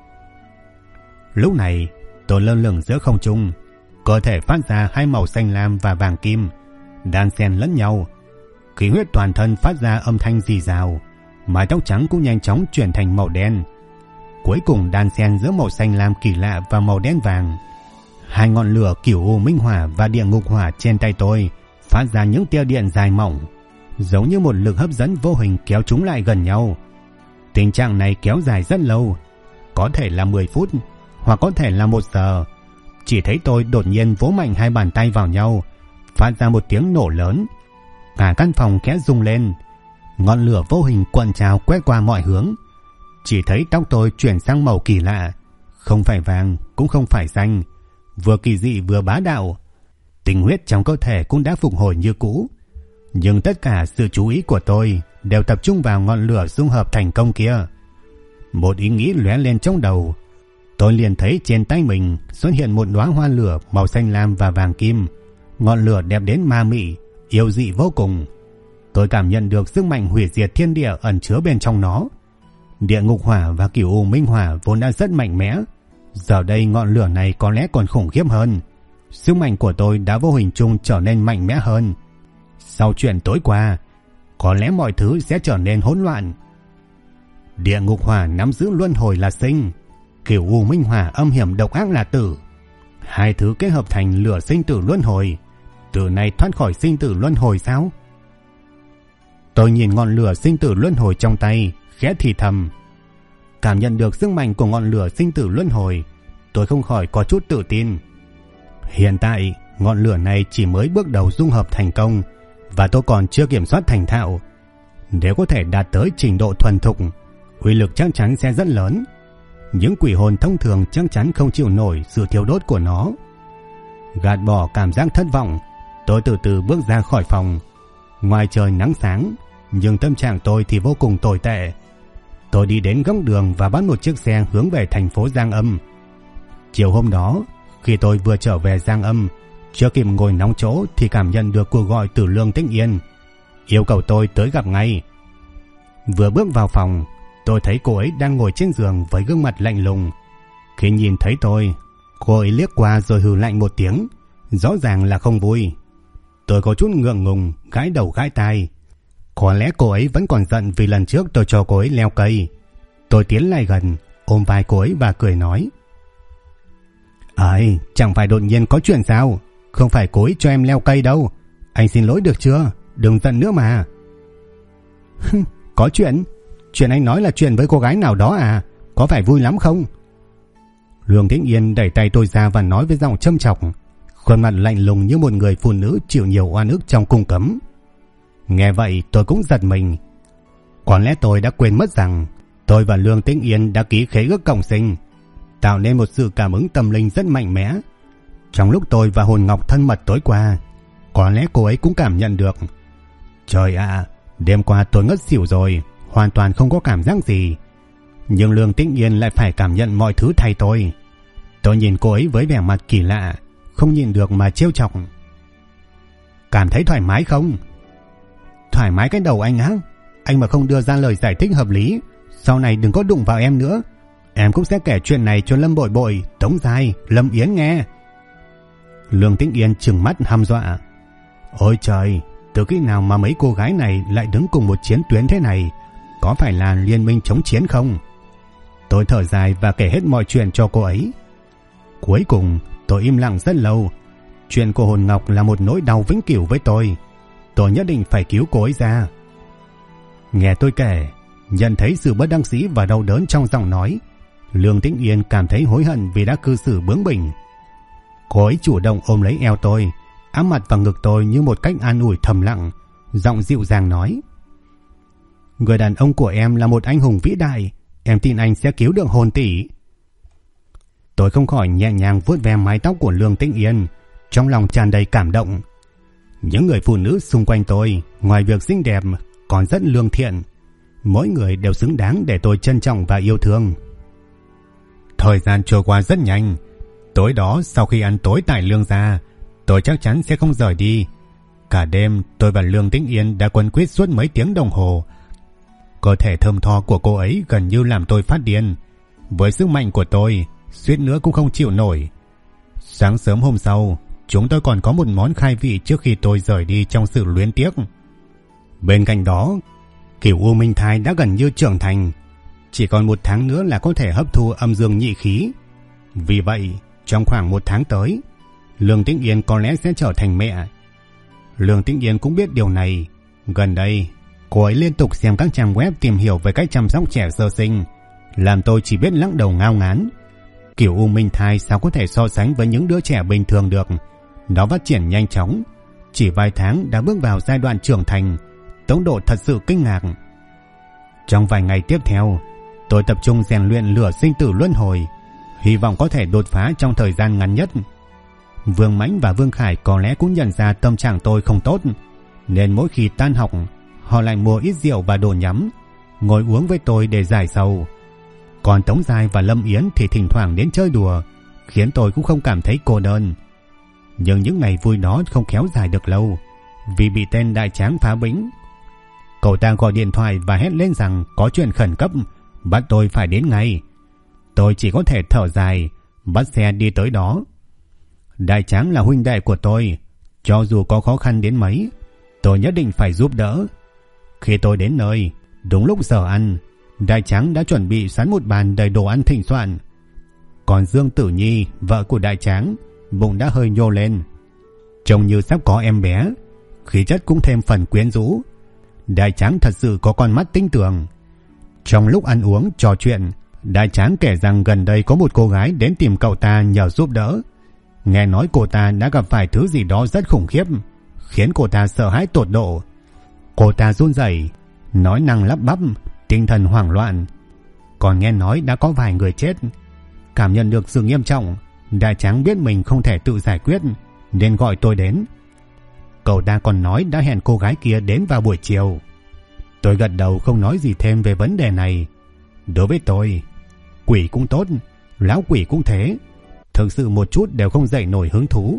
Lúc này, tôi lơ lửng giữa không trung, cơ thể phát ra hai màu xanh lam và vàng kim, đan xen lẫn nhau. Khí huyết toàn thân phát ra âm thanh rì rào, mái tóc trắng cũng nhanh chóng chuyển thành màu đen. Cuối cùng đan xen giữa màu xanh lam kỳ lạ và màu đen vàng. Hai ngọn lửa Cửu U Minh Hỏa và Địa Ngục Hỏa trên tay tôi phát ra những tia điện dài mỏng, giống như một lực hấp dẫn vô hình kéo chúng lại gần nhau. Tình trạng này kéo dài rất lâu, có thể là 10 phút hoặc có thể là 1 giờ. Chỉ thấy tôi đột nhiên vỗ mạnh hai bàn tay vào nhau, phát ra một tiếng nổ lớn. Cả căn phòng khẽ rung lên, ngọn lửa vô hình cuộn trào quét qua mọi hướng. Chỉ thấy tóc tôi chuyển sang màu kỳ lạ, không phải vàng cũng không phải xanh, vừa kỳ dị vừa bá đạo. Tinh huyết trong cơ thể cũng đã phục hồi như cũ, nhưng tất cả sự chú ý của tôi đều tập trung vào ngọn lửa dung hợp thành công kia. Một ý nghĩ lóe lên trong đầu, tôi liền thấy trên tay mình xuất hiện một đóa hoa lửa màu xanh lam và vàng kim. Ngọn lửa đẹp đến ma mị, yêu dị vô cùng. Tôi cảm nhận được sức mạnh hủy diệt thiên địa ẩn chứa bên trong nó. Địa Ngục Hỏa và Cửu U Minh Hỏa vốn đã rất mạnh mẽ, giờ đây ngọn lửa này có lẽ còn khủng khiếp hơn. Sức mạnh của tôi đã vô hình chung trở nên mạnh mẽ hơn. Sau chuyện tối qua, có lẽ mọi thứ sẽ trở nên hỗn loạn. Địa Ngục Hỏa nắm giữ luân hồi là sinh, Cửu U Minh Hỏa âm hiểm độc ác là tử. Hai thứ kết hợp thành lửa sinh tử luân hồi. Từ nay thoát khỏi sinh tử luân hồi sao? Tôi nhìn ngọn lửa sinh tử luân hồi trong tay, khẽ thì thầm. Cảm nhận được sức mạnh của ngọn lửa sinh tử luân hồi, tôi không khỏi có chút tự tin. Hiện tại, ngọn lửa này chỉ mới bước đầu dung hợp thành công, và tôi còn chưa kiểm soát thành thạo. Nếu có thể đạt tới trình độ thuần thục, uy lực chắc chắn sẽ rất lớn. Những quỷ hồn thông thường chắc chắn không chịu nổi sự thiêu đốt của nó. Gạt bỏ cảm giác thất vọng, tôi từ từ bước ra khỏi phòng. Ngoài trời nắng sáng, nhưng tâm trạng tôi thì vô cùng tồi tệ. Tôi đi đến góc đường và bắt một chiếc xe hướng về thành phố Giang Âm. Chiều hôm đó, khi tôi vừa trở về Giang Âm, chưa kịp ngồi nóng chỗ thì cảm nhận được cuộc gọi từ Lương Tĩnh Yên, yêu cầu tôi tới gặp ngay. Vừa bước vào phòng, tôi thấy cô ấy đang ngồi trên giường với gương mặt lạnh lùng. Khi nhìn thấy tôi, cô ấy liếc qua rồi hừ lạnh một tiếng, rõ ràng là không vui. Tôi có chút ngượng ngùng, gãi đầu gãi tai. Có lẽ cô ấy vẫn còn giận vì lần trước tôi cho cô ấy leo cây. Tôi tiến lại gần, ôm vai cô ấy và cười nói. Ấy, chẳng phải đột nhiên có chuyện sao? Không phải cô ấy cho em leo cây đâu. Anh xin lỗi được chưa? Đừng giận nữa mà. Có chuyện? Chuyện anh nói là chuyện với cô gái nào đó à? Có phải vui lắm không? Lương Tĩnh Yên đẩy tay tôi ra và nói với giọng châm chọc, khuôn mặt lạnh lùng như một người phụ nữ chịu nhiều oan ức trong cung cấm. Nghe vậy tôi cũng giật mình. Có lẽ tôi đã quên mất rằng tôi và Lương Tĩnh Yên đã ký khế ước cộng sinh, tạo nên một sự cảm ứng tâm linh rất mạnh mẽ. Trong lúc tôi và Hồn Ngọc thân mật tối qua, có lẽ cô ấy cũng cảm nhận được. Trời ạ, đêm qua tôi ngất xỉu rồi, hoàn toàn không có cảm giác gì. Nhưng Lương Tĩnh Yên lại phải cảm nhận mọi thứ thay tôi. Tôi nhìn cô ấy với vẻ mặt kỳ lạ, không nhìn được mà trêu chọc. Cảm thấy thoải mái không? Thoải mái cái đầu anh á. Anh mà không đưa ra lời giải thích hợp lý, sau này đừng có đụng vào em nữa. Em cũng sẽ kể chuyện này cho Lâm Bội Bội, Tống Giai, Lâm Yến nghe. Lương Tĩnh Yên trừng mắt hăm dọa. Ôi trời, từ khi nào mà mấy cô gái này lại đứng cùng một chiến tuyến thế này? Có phải là liên minh chống chiến không? Tôi thở dài và kể hết mọi chuyện cho cô ấy. Cuối cùng tôi im lặng rất lâu. Chuyện của Hồn Ngọc là một nỗi đau vĩnh cửu với tôi. Tôi nhất định phải cứu cô ấy ra. Nghe tôi kể, nhận thấy sự bất đắc dĩ và đau đớn trong giọng nói, Lương Tĩnh Yên cảm thấy hối hận vì đã cư xử bướng bỉnh. Cô ấy chủ động ôm lấy eo tôi, áp mặt vào ngực tôi như một cách an ủi thầm lặng, giọng dịu dàng nói: Người đàn ông của em là một anh hùng vĩ đại, em tin anh sẽ cứu được Hồn tỷ. Tôi không khỏi nhẹ nhàng vuốt ve mái tóc của Lương Tĩnh Yên, trong lòng tràn đầy cảm động. Những người phụ nữ xung quanh tôi, ngoài việc xinh đẹp, còn rất lương thiện. Mỗi người đều xứng đáng để tôi trân trọng và yêu thương. Thời gian trôi qua rất nhanh. Tối đó sau khi ăn tối tại Lương gia, tôi chắc chắn sẽ không rời đi. Cả đêm tôi và Lương Tĩnh Yên đã quấn quýt suốt mấy tiếng đồng hồ. Cơ thể thơm tho của cô ấy gần như làm tôi phát điên. Với sức mạnh của tôi, suýt nữa cũng không chịu nổi. Sáng sớm hôm sau, chúng tôi còn có một món khai vị trước khi tôi rời đi trong sự luyến tiếc. Bên cạnh đó, Cửu U Minh Thai đã gần như trưởng thành, chỉ còn 1 tháng nữa là có thể hấp thu âm dương nhị khí. Vì vậy, trong khoảng 1 tháng tới, Lương Tĩnh Yên có lẽ sẽ trở thành mẹ. Lương Tĩnh Yên cũng biết điều này. Gần đây, cô ấy liên tục xem các trang web tìm hiểu về cách chăm sóc trẻ sơ sinh, làm tôi chỉ biết lắc đầu ngao ngán. Cửu U Minh Thai sao có thể so sánh với những đứa trẻ bình thường được. Nó phát triển nhanh chóng, chỉ vài tháng đã bước vào giai đoạn trưởng thành, tốc độ thật sự kinh ngạc. Trong vài ngày tiếp theo, tôi tập trung rèn luyện lửa sinh tử luân hồi, hy vọng có thể đột phá trong thời gian ngắn nhất. Vương Mãnh và Vương Khải có lẽ cũng nhận ra tâm trạng tôi không tốt, nên mỗi khi tan học, họ lại mua ít rượu và đồ nhắm, ngồi uống với tôi để giải sầu. Còn Tống Giai và Lâm Yến thì thỉnh thoảng đến chơi đùa, khiến tôi cũng không cảm thấy cô đơn. Nhưng những ngày vui đó không kéo dài được lâu, vì bị tên Đại Tráng phá bĩnh. Cậu ta gọi điện thoại và hét lên rằng có chuyện khẩn cấp, bắt tôi phải đến ngay. Tôi chỉ có thể thở dài, bắt xe đi tới đó. Đại Tráng là huynh đệ của tôi, cho dù có khó khăn đến mấy, tôi nhất định phải giúp đỡ. Khi tôi đến nơi, đúng lúc giờ ăn, Đại Tráng đã chuẩn bị sẵn một bàn đầy đồ ăn thịnh soạn. Còn Dương Tử Nhi, vợ của Đại Tráng, bụng đã hơi nhô lên, trông như sắp có em bé, khí chất cũng thêm phần quyến rũ. Đại Tráng thật sự có con mắt tinh tường. Trong lúc ăn uống trò chuyện, Đại Tráng kể rằng gần đây có một cô gái đến tìm cậu ta nhờ giúp đỡ. Nghe nói cô ta đã gặp phải thứ gì đó rất khủng khiếp, khiến cô ta sợ hãi tột độ. Cô ta run rẩy, nói năng lắp bắp, tinh thần hoảng loạn. Còn nghe nói đã có vài người chết. Cảm nhận được sự nghiêm trọng, Đại Tráng biết mình không thể tự giải quyết, nên gọi tôi đến. Cậu ta còn nói đã hẹn cô gái kia đến vào buổi chiều. Tôi gật đầu không nói gì thêm về vấn đề này. Đối với tôi, quỷ cũng tốt, lão quỷ cũng thế, thực sự một chút đều không dậy nổi hứng thú.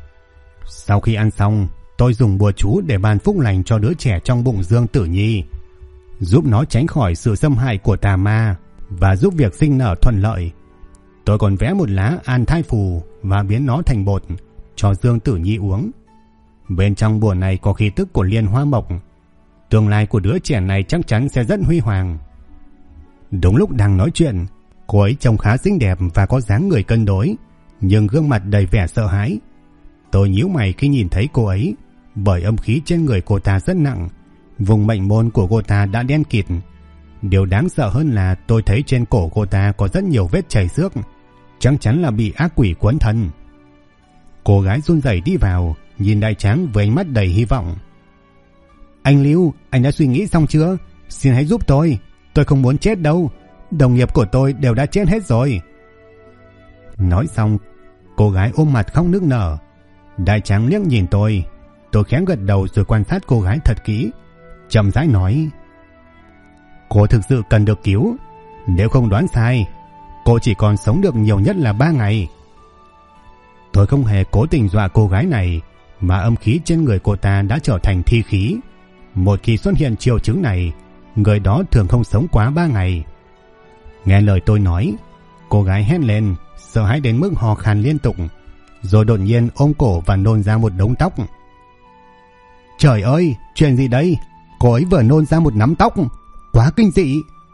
Sau khi ăn xong, tôi dùng bùa chú để ban phúc lành cho đứa trẻ trong bụng Dương Tử Nhi, giúp nó tránh khỏi sự xâm hại của tà ma và giúp việc sinh nở thuận lợi. Tôi còn vẽ một lá an thai phù và biến nó thành bột cho Dương Tử Nhi uống. Bên trong bùa này có khí tức của liên hoa mộc. Tương lai của đứa trẻ này chắc chắn sẽ rất huy hoàng. Đúng lúc đang nói chuyện, cô ấy trông khá xinh đẹp và có dáng người cân đối, nhưng gương mặt đầy vẻ sợ hãi. Tôi nhíu mày khi nhìn thấy cô ấy, bởi âm khí trên người cô ta rất nặng, vùng mệnh môn của cô ta đã đen kịt. Điều đáng sợ hơn là tôi thấy trên cổ cô ta có rất nhiều vết chảy xước, chắc chắn là bị ác quỷ quấn thân. Cô gái run rẩy đi vào, nhìn Đại Tráng với ánh mắt đầy hy vọng. Anh Lưu, anh đã suy nghĩ xong chưa? Xin hãy giúp tôi không muốn chết đâu. Đồng nghiệp của tôi đều đã chết hết rồi. Nói xong, cô gái ôm mặt khóc nức nở. Đại Tráng liếc nhìn tôi khẽ gật đầu rồi quan sát cô gái thật kỹ, chậm rãi nói: Cô thực sự cần được cứu. Nếu không đoán sai, cô chỉ còn sống được nhiều nhất là 3 ngày. Tôi không hề cố tình dọa cô gái này, mà âm khí trên người cô ta đã trở thành thi khí. Một khi xuất hiện triệu chứng này, người đó thường không sống quá 3 ngày. Nghe lời tôi nói, cô gái hét lên, sợ hãi đến mức hò khan liên tục, rồi đột nhiên ôm cổ và nôn ra một đống tóc. Trời ơi, chuyện gì đây? Cô ấy vừa nôn ra một nắm tóc, quá kinh dị.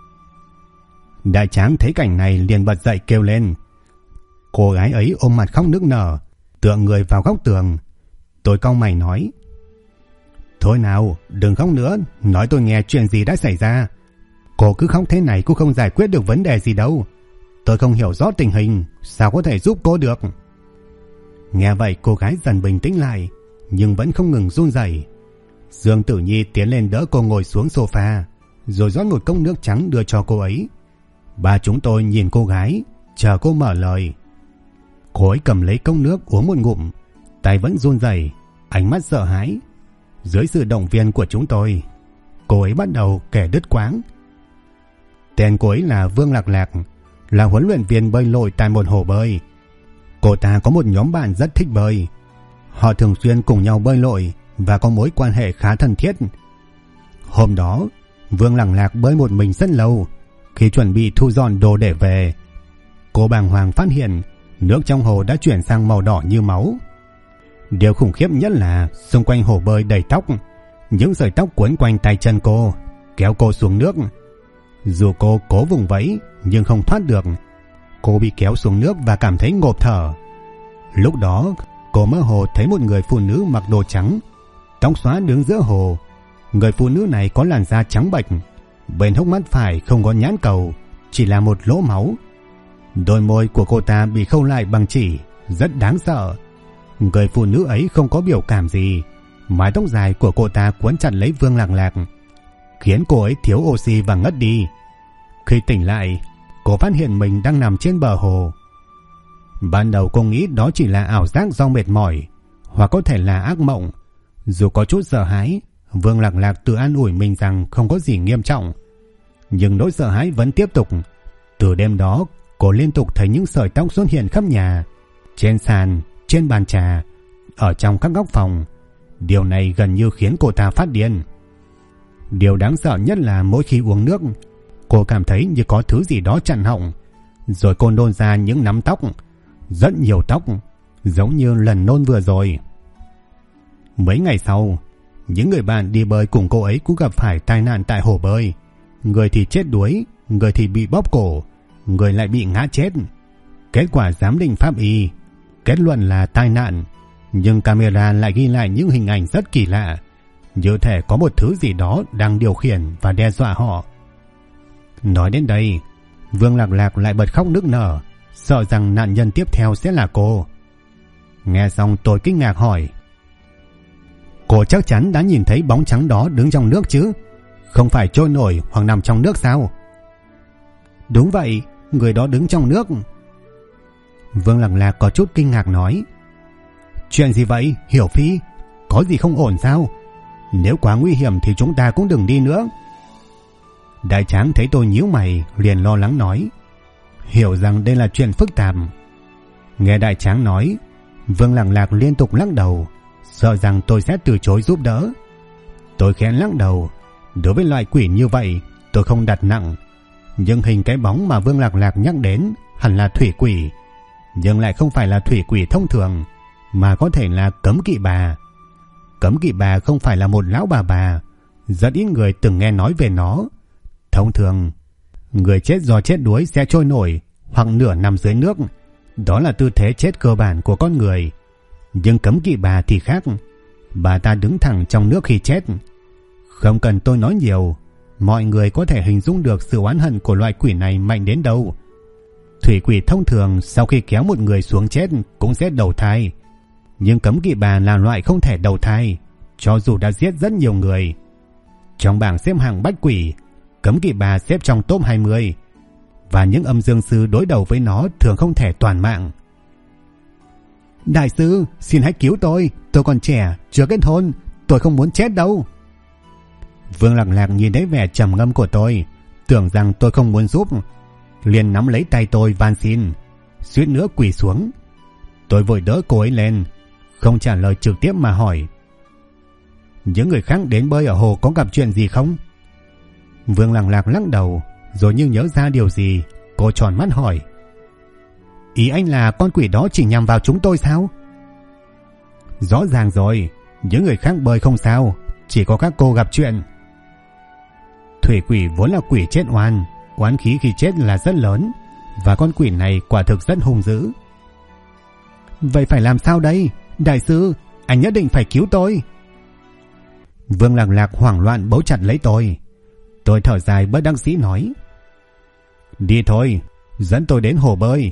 Đại Tráng thấy cảnh này liền bật dậy kêu lên. Cô gái ấy ôm mặt khóc nức nở, tựa người vào góc tường. Tôi cau mày nói: Thôi nào, đừng khóc nữa, nói tôi nghe chuyện gì đã xảy ra. Cô cứ khóc thế này cũng không giải quyết được vấn đề gì đâu. Tôi không hiểu rõ tình hình, sao có thể giúp cô được. Nghe vậy cô gái dần bình tĩnh lại, nhưng vẫn không ngừng run rẩy. Dương Tử Nhi tiến lên đỡ cô ngồi xuống sofa, rồi rót một cốc nước trắng đưa cho cô ấy. Ba chúng tôi nhìn cô gái, chờ cô mở lời. Cô ấy cầm lấy cốc nước uống một ngụm, tay vẫn run rẩy, ánh mắt sợ hãi. Dưới sự động viên của chúng tôi, cô ấy bắt đầu kể đứt quãng. Tên cô ấy là Vương Lạc Lạc, là huấn luyện viên bơi lội tại một hồ bơi. Cô ta có một nhóm bạn rất thích bơi. Họ thường xuyên cùng nhau bơi lội và có mối quan hệ khá thân thiết. Hôm đó, Vương Lăng Lạc bơi một mình rất lâu. Khi chuẩn bị thu dọn đồ để về, cô bàng hoàng phát hiện nước trong hồ đã chuyển sang màu đỏ như máu. Điều khủng khiếp nhất là xung quanh hồ bơi đầy tóc, những sợi tóc quấn quanh tay chân cô, kéo cô xuống nước. Dù cô cố vùng vẫy nhưng không thoát được. Cô bị kéo xuống nước và cảm thấy ngộp thở. Lúc đó, cô mơ hồ thấy một người phụ nữ mặc đồ trắng, tóc xóa đứng giữa hồ. Người phụ nữ này có làn da trắng bệch, bên hốc mắt phải không có nhãn cầu, chỉ là một lỗ máu. Đôi môi của cô ta bị khâu lại bằng chỉ, rất đáng sợ. Người phụ nữ ấy không có biểu cảm gì. Mái tóc dài của cô ta quấn chặt lấy Vương Lăng Lạc, khiến cô ấy thiếu oxy và ngất đi. Khi tỉnh lại, cô phát hiện mình đang nằm trên bờ hồ. Ban đầu cô nghĩ đó chỉ là ảo giác do mệt mỏi, hoặc có thể là ác mộng. Dù có chút sợ hãi, Vương Lăng Lạc tự an ủi mình rằng không có gì nghiêm trọng. Nhưng nỗi sợ hãi vẫn tiếp tục. Từ đêm đó, cô liên tục thấy những sợi tóc xuất hiện khắp nhà, trên sàn, trên bàn trà, ở trong các góc phòng. Điều này gần như khiến cô ta phát điên. Điều đáng sợ nhất là mỗi khi uống nước, cô cảm thấy như có thứ gì đó chặn họng. Rồi cô nôn ra những nắm tóc, rất nhiều tóc, giống như lần nôn vừa rồi. Mấy ngày sau, những người bạn đi bơi cùng cô ấy cũng gặp phải tai nạn tại hồ bơi. Người thì chết đuối, người thì bị bóp cổ, người lại bị ngã chết. Kết quả giám định pháp y kết luận là tai nạn, nhưng camera lại ghi lại những hình ảnh rất kỳ lạ, như thể có một thứ gì đó đang điều khiển và đe dọa họ. Nói đến đây, Vương Lăng Lạc lại bật khóc nức nở, sợ rằng nạn nhân tiếp theo sẽ là cô. Nghe xong tôi kinh ngạc hỏi: cô chắc chắn đã nhìn thấy bóng trắng đó đứng trong nước chứ? Không phải trôi nổi hoặc nằm trong nước sao? Đúng vậy, người đó đứng trong nước. Vương Lăng Lạc có chút kinh ngạc nói: chuyện gì vậy, Hiểu Phi? Có gì không ổn sao? Nếu quá nguy hiểm thì chúng ta cũng đừng đi nữa. Đại Tráng thấy tôi nhíu mày liền lo lắng nói, hiểu rằng đây là chuyện phức tạp. Nghe Đại Tráng nói, Vương Lăng Lạc liên tục lắc đầu, sợ rằng tôi sẽ từ chối giúp đỡ. Tôi khẽ lắc đầu. Đối với loại quỷ như vậy, tôi không đặt nặng. Nhưng hình cái bóng mà Vương Lăng Lạc nhắc đến hẳn là thủy quỷ, nhưng lại không phải là thủy quỷ thông thường, mà có thể là Cấm Kỵ Bà. Cấm Kỵ Bà không phải là một lão bà, rất ít người từng nghe nói về nó. Thông thường, người chết do chết đuối sẽ trôi nổi hoặc nửa nằm dưới nước. Đó là tư thế chết cơ bản của con người. Nhưng Cấm Kỵ Bà thì khác. Bà ta đứng thẳng trong nước khi chết. Không cần tôi nói nhiều, mọi người có thể hình dung được sự oán hận của loại quỷ này mạnh đến đâu. Thủy quỷ thông thường sau khi kéo một người xuống chết cũng sẽ đầu thai, nhưng Cấm Kỵ Bà là loại không thể đầu thai, cho dù đã giết rất nhiều người. Trong bảng xếp hạng bách quỷ, Cấm Kỵ Bà xếp trong top 20, và những âm dương sư đối đầu với nó thường không thể toàn mạng. Đại sư, xin hãy cứu tôi còn trẻ, chưa kết hôn, tôi không muốn chết đâu. Vương Lăng Lạc nhìn thấy vẻ trầm ngâm của tôi, tưởng rằng tôi không muốn giúp, liền nắm lấy tay tôi van xin, suýt nữa quỳ xuống. Tôi vội đỡ cô ấy lên, không trả lời trực tiếp mà hỏi, những người khác đến bơi ở hồ có gặp chuyện gì không? Vương Lăng Lạc lắc đầu, rồi như nhớ ra điều gì, cô tròn mắt hỏi, ý anh là con quỷ đó chỉ nhằm vào chúng tôi sao? Rõ ràng rồi, những người khác bơi không sao, chỉ có các cô gặp chuyện. Thủy quỷ vốn là quỷ chết oan, oán khí khi chết là rất lớn, và con quỷ này quả thực rất hung dữ. Vậy phải làm sao đây? Đại sư, anh nhất định phải cứu tôi. Vương Lăng Lạc hoảng loạn bấu chặt lấy tôi. Tôi thở dài bất đắc dĩ nói, đi thôi, dẫn tôi đến hồ bơi.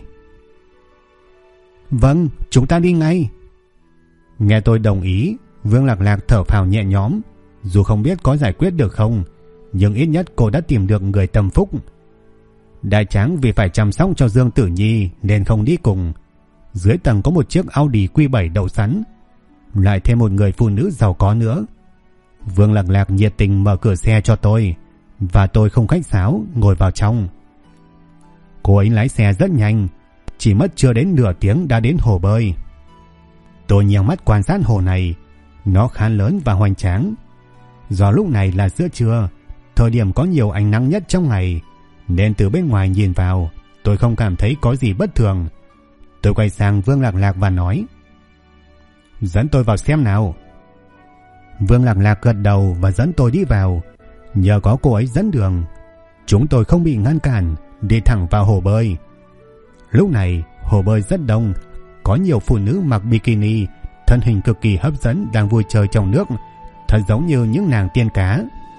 Vâng, chúng ta đi ngay. Nghe tôi đồng ý, Vương Lăng Lạc thở phào nhẹ nhõm. Dù không biết có giải quyết được không, nhưng ít nhất cô đã tìm được người tâm phúc. Đại Tráng vì phải chăm sóc cho Dương Tử Nhi nên không đi cùng. Dưới tầng có một chiếc Audi Q7 đậu sẵn, lại thêm một người phụ nữ giàu có nữa. Vương Lăng Lạc nhiệt tình mở cửa xe cho tôi, và tôi không khách sáo ngồi vào trong. Cô ấy lái xe rất nhanh, chỉ mất chưa đến nửa tiếng đã đến hồ bơi. Tôi nheo mắt quan sát hồ này, Nó khá lớn và hoành tráng. Do lúc này là giữa trưa, thời điểm có nhiều ánh nắng nhất trong ngày, nên từ bên ngoài nhìn vào, tôi không cảm thấy có gì bất thường. Tôi quay sang Vương Lạc Lạc và nói: "Dẫn tôi vào xem nào." Vương Lạc Lạc gật đầu và dẫn tôi đi vào. Nhờ có cô ấy dẫn đường, chúng tôi không bị ngăn cản, đi thẳng vào hồ bơi. Lúc này hồ bơi rất đông, có nhiều phụ nữ mặc bikini, thân hình cực kỳ hấp dẫn đang vui chơi trong nước, thật giống như những nàng tiên cá.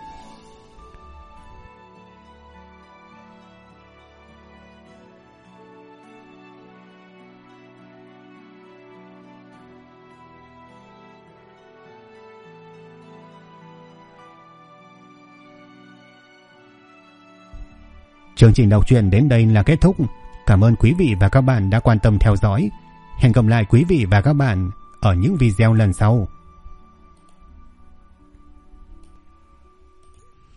Chương trình đọc truyện đến đây là kết thúc. Cảm ơn quý vị và các bạn đã quan tâm theo dõi. Hẹn gặp lại quý vị và các bạn ở những video lần sau.